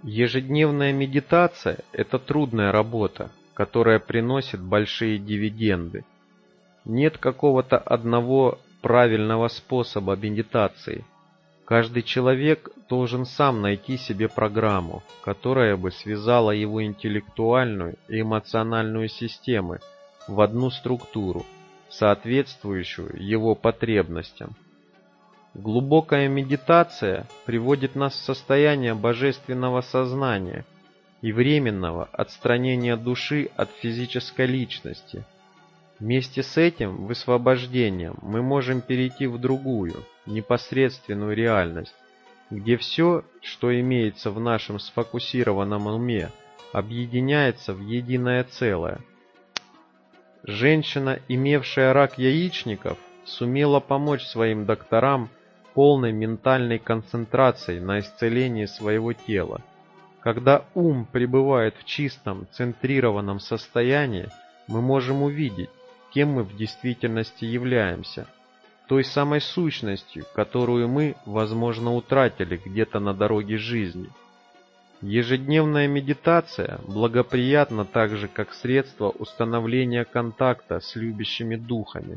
Ежедневная медитация– это трудная работа, которая приносит большие дивиденды. Нет какого-то одного правильного способа медитации. Каждый человек должен сам найти себе программу, которая бы связала его интеллектуальную и эмоциональную системы в одну структуру, соответствующую его потребностям. Глубокая медитация приводит нас в состояние божественного сознания и временного отстранения души от физической личности. Вместе с этим высвобождением мы можем перейти в другую, непосредственную реальность, где все, что имеется в нашем сфокусированном уме, объединяется в единое целое. Женщина, имевшая рак яичников, сумела помочь своим докторам полной ментальной концентрацией на исцелении своего тела. Когда ум пребывает в чистом, центрированном состоянии, мы можем увидеть, кем мы в действительности являемся, той самой сущностью, которую мы, возможно, утратили где-то на дороге жизни. Ежедневная медитация благоприятна так же, как средство установления контакта с любящими духами.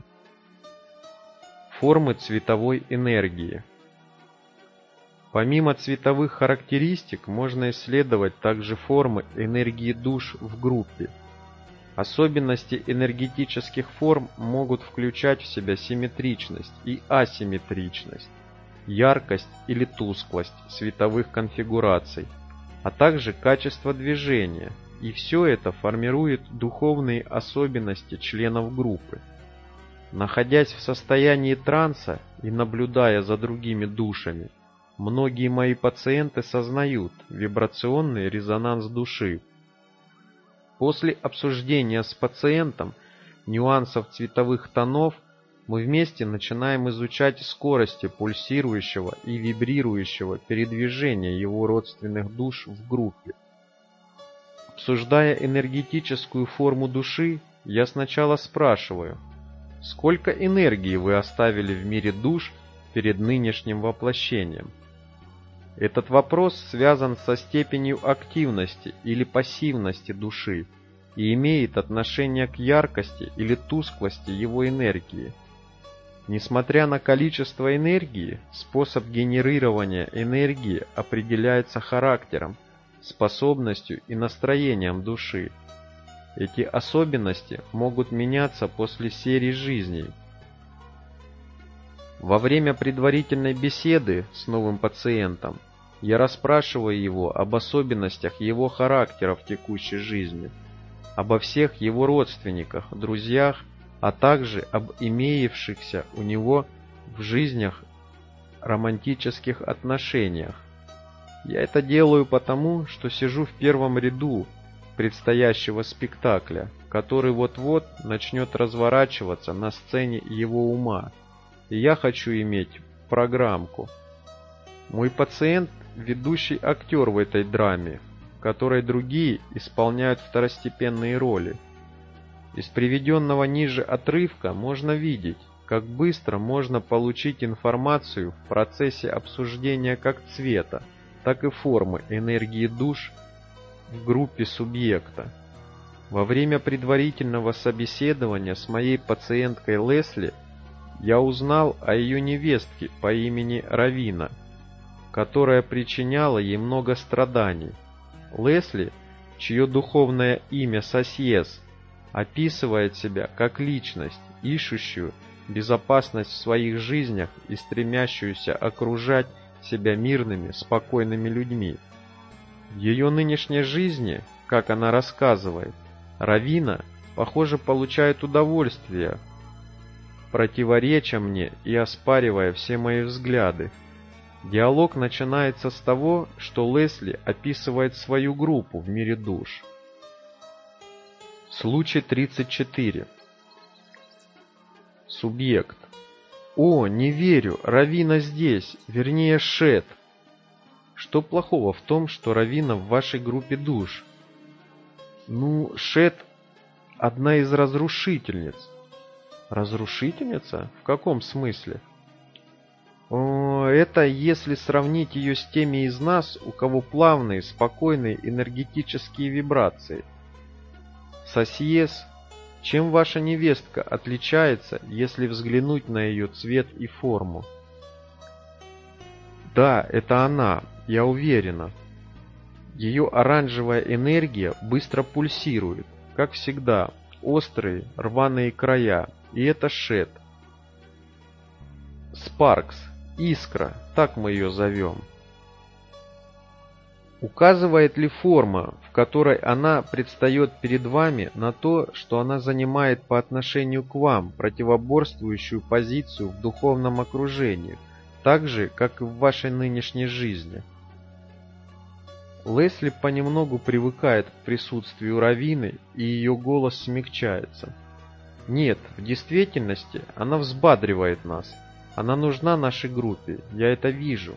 Формы цветовой энергии. Помимо цветовых характеристик, можно исследовать также формы энергии душ в группе. Особенности энергетических форм могут включать в себя симметричность и асимметричность, яркость или тусклость световых конфигураций, а также качество движения, и все это формирует духовные особенности членов группы. Находясь в состоянии транса и наблюдая за другими душами, многие мои пациенты сознают вибрационный резонанс души. После обсуждения с пациентом нюансов цветовых тонов мы вместе начинаем изучать скорости пульсирующего и вибрирующего передвижения его родственных душ в группе. Обсуждая энергетическую форму души, я сначала спрашиваю: сколько энергии вы оставили в мире душ перед нынешним воплощением? Этот вопрос связан со степенью активности или пассивности души и имеет отношение к яркости или тусклости его энергии. Несмотря на количество энергии, способ генерирования энергии определяется характером, способностью и настроением души. Эти особенности могут меняться после серии жизней. Во время предварительной беседы с новым пациентом я расспрашиваю его об особенностях его характера в текущей жизни, обо всех его родственниках, друзьях, а также об имеющихся у него в жизнях романтических отношениях. Я это делаю потому, что сижу в первом ряду предстоящего спектакля, который вот-вот начнет разворачиваться на сцене его ума, и я хочу иметь программку. Мой пациент – ведущий актер в этой драме, в которой другие исполняют второстепенные роли. Из приведенного ниже отрывка можно видеть, как быстро можно получить информацию в процессе обсуждения как цвета, так и формы энергии душ в группе субъекта. Во время предварительного собеседования с моей пациенткой Лесли я узнал о ее невестке по имени Равина, которая причиняла ей много страданий. Лесли, чье духовное имя Сосьес, описывает себя как личность, ищущую безопасность в своих жизнях и стремящуюся окружать себя мирными, спокойными людьми. В ее нынешней жизни, как она рассказывает, Равина, похоже, получает удовольствие, противореча мне и оспаривая все мои взгляды. Диалог начинается с того, что Лесли описывает свою группу в мире душ. Случай 34. Субъект. О, не верю, Равина здесь, вернее Шет. Что плохого в том, что Равина в вашей группе душ? Ну, Шет – одна из разрушительниц. Разрушительница? В каком смысле? Это если сравнить ее с теми из нас, у кого плавные, спокойные энергетические вибрации. Сосьес, чем ваша невестка отличается, если взглянуть на ее цвет и форму? Да, это она, я уверена. Ее оранжевая энергия быстро пульсирует, как всегда, острые, рваные края, и это Шет. Спаркс, искра, так мы ее зовем. Указывает ли форма, в которой она предстает перед вами, на то, что она занимает по отношению к вам противоборствующую позицию в духовном окружении, так же, как и в вашей нынешней жизни? Лесли понемногу привыкает к присутствию Равины, и ее голос смягчается. Нет, в действительности она взбадривает нас. Она нужна нашей группе, я это вижу.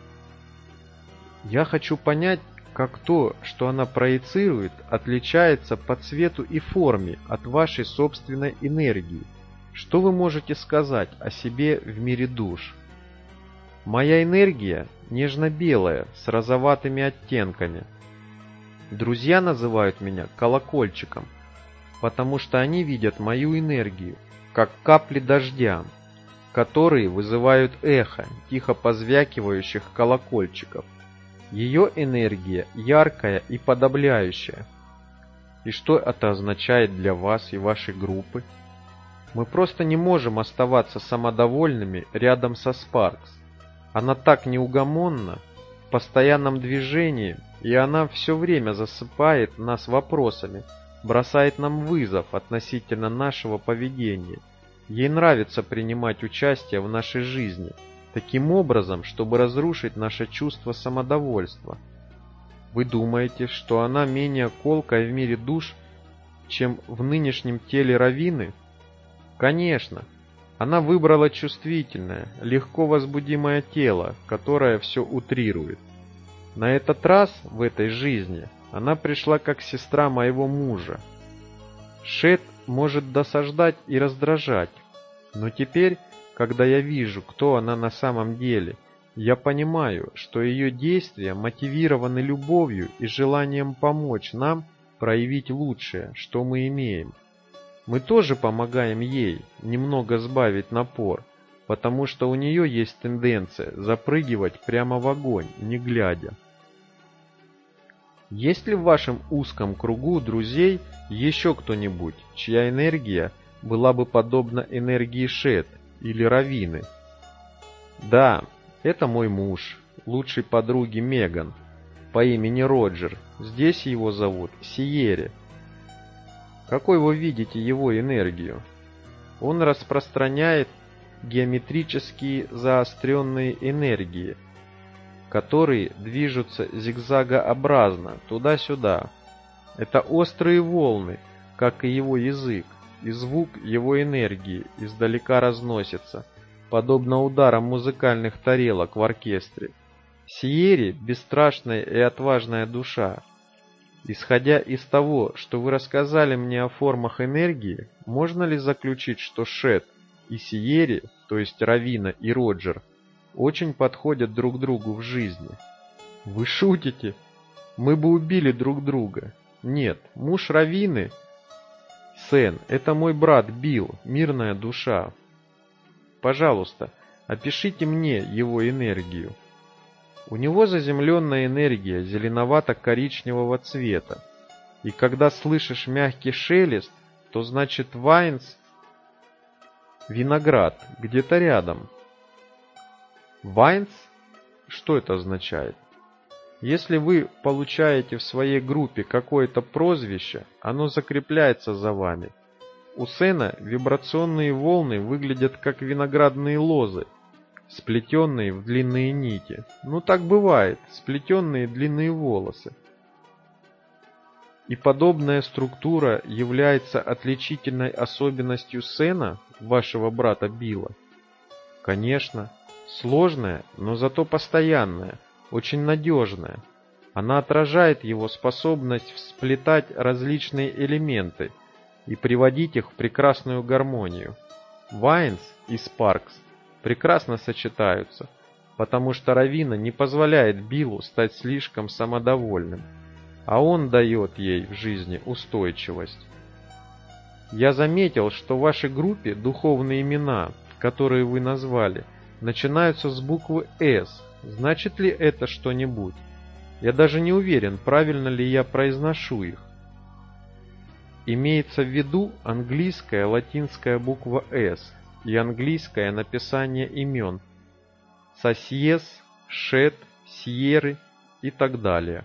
Я хочу понять, как то, что она проецирует, отличается по цвету и форме от вашей собственной энергии. Что вы можете сказать о себе в мире душ? Моя энергия нежно-белая, с розоватыми оттенками. Друзья называют меня колокольчиком, потому что они видят мою энергию, как капли дождя, которые вызывают эхо тихо позвякивающих колокольчиков. Ее энергия яркая и подавляющая. И что это означает для вас и вашей группы? Мы просто не можем оставаться самодовольными рядом со Спаркс. Она так неугомонна, в постоянном движении, и она все время засыпает нас вопросами, бросает нам вызов относительно нашего поведения. Ей нравится принимать участие в нашей жизни, таким образом, чтобы разрушить наше чувство самодовольства. Вы думаете, что она менее колкая в мире душ, чем в нынешнем теле Равины? Конечно. Она выбрала чувствительное, легко возбудимое тело, которое все утрирует. На этот раз в этой жизни она пришла как сестра моего мужа. Шет может досаждать и раздражать, но теперь, когда я вижу, кто она на самом деле, я понимаю, что ее действия мотивированы любовью и желанием помочь нам проявить лучшее, что мы имеем. Мы тоже помогаем ей немного сбавить напор, потому что у нее есть тенденция запрыгивать прямо в огонь, не глядя. Есть ли в вашем узком кругу друзей еще кто-нибудь, чья энергия была бы подобна энергии Шет или Равины? Да, это мой муж, лучшей подруги Меган, по имени Роджер. Здесь его зовут Сиери. Какой вы видите его энергию? Он распространяет геометрические заостренные энергии, которые движутся зигзагообразно туда-сюда. Это острые волны, как и его язык, и звук его энергии издалека разносится, подобно ударам музыкальных тарелок в оркестре. Сиери – бесстрашная и отважная душа. Исходя из того, что вы рассказали мне о формах энергии, можно ли заключить, что Шет и Сиери, то есть Равина и Роджер, очень подходят друг другу в жизни? Вы шутите? Мы бы убили друг друга. Нет, муж Равины, Сен, это мой брат Билл, мирная душа. Пожалуйста, опишите мне его энергию. У него заземленная энергия зеленовато-коричневого цвета, и когда слышишь мягкий шелест, то значит Вайнс, виноград, где-то рядом. Вайнс? Что это означает? Если вы получаете в своей группе какое-то прозвище, оно закрепляется за вами. У Сена вибрационные волны выглядят как виноградные лозы, сплетенные в длинные нити. Ну так бывает, сплетенные длинные волосы. И подобная структура является отличительной особенностью Сена, вашего брата Билла? Конечно, сложная, но зато постоянная, очень надежная. Она отражает его способность сплетать различные элементы и приводить их в прекрасную гармонию. Вайнс и Спаркс прекрасно сочетаются, потому что Равина не позволяет Биллу стать слишком самодовольным, а он дает ей в жизни устойчивость. Я заметил, что в вашей группе духовные имена, которые вы назвали, начинаются с буквы «С». Значит ли это что-нибудь? Я даже не уверен, правильно ли я произношу их. Имеется в виду английская латинская буква «С» и английское написание имен Сосьес, Шет, Сьерры и так далее.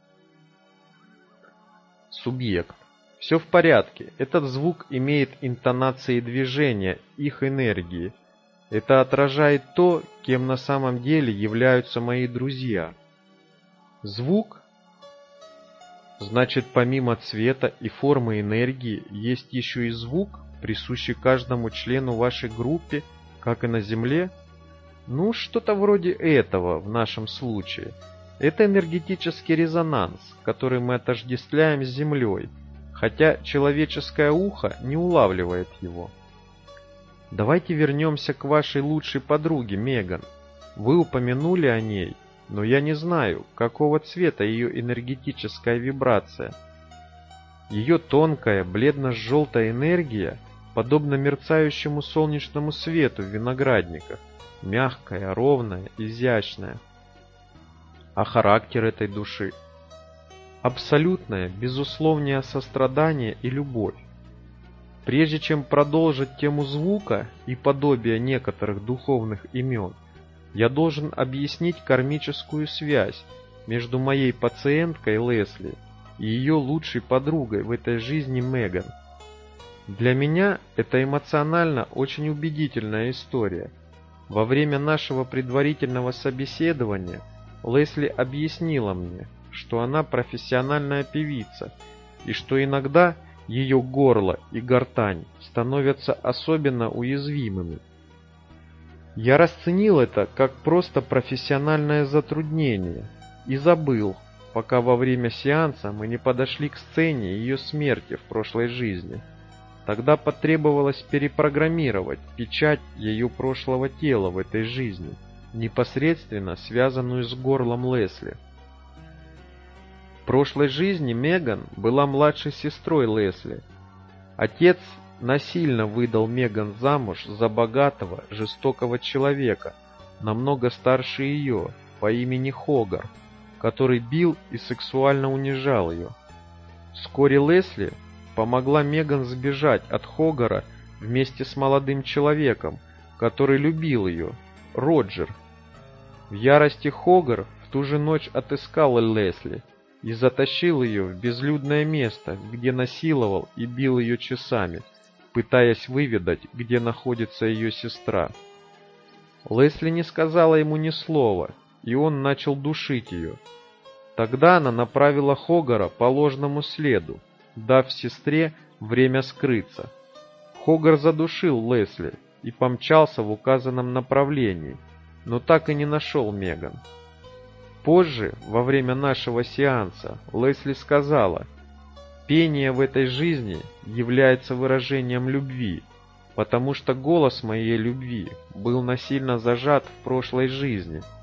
Субъект. Все в порядке. Этот звук имеет интонации движения, их энергии. Это отражает то, кем на самом деле являются мои друзья. Звук. Значит, помимо цвета и формы энергии, есть еще и звук, присущий каждому члену вашей группы, как и на Земле? Ну, что-то вроде этого в нашем случае. Это энергетический резонанс, который мы отождествляем с Землей, хотя человеческое ухо не улавливает его. Давайте вернемся к вашей лучшей подруге, Меган. Вы упомянули о ней, но я не знаю, какого цвета ее энергетическая вибрация. Ее тонкая, бледно-желтая энергия, подобно мерцающему солнечному свету в виноградниках, мягкая, ровная, изящная. А характер этой души? Абсолютное, безусловное сострадание и любовь. Прежде чем продолжить тему звука и подобия некоторых духовных имен, я должен объяснить кармическую связь между моей пациенткой Лесли и ее лучшей подругой в этой жизни Меган. Для меня это эмоционально очень убедительная история. Во время нашего предварительного собеседования Лесли объяснила мне, что она профессиональная певица и что иногда ее горло и гортань становятся особенно уязвимыми. Я расценил это как просто профессиональное затруднение и забыл, пока во время сеанса мы не подошли к сцене ее смерти в прошлой жизни. Тогда потребовалось перепрограммировать печать ее прошлого тела в этой жизни, непосредственно связанную с горлом Лесли. В прошлой жизни Меган была младшей сестрой Лесли. Отец насильно выдал Меган замуж за богатого, жестокого человека, намного старше ее, по имени Хогар, который бил и сексуально унижал ее. Вскоре Лесли помогла Меган сбежать от Хогара вместе с молодым человеком, который любил ее, Роджер. В ярости Хогар в ту же ночь отыскал Лесли и затащил ее в безлюдное место, где насиловал и бил ее часами, пытаясь выведать, где находится ее сестра. Лесли не сказала ему ни слова, и он начал душить ее. Тогда она направила Хогара по ложному следу, дав сестре время скрыться. Хогар задушил Лесли и помчался в указанном направлении, но так и не нашел Меган. Позже, во время нашего сеанса, Лесли сказала: «Пение в этой жизни является выражением любви, потому что голос моей любви был насильно зажат в прошлой жизни,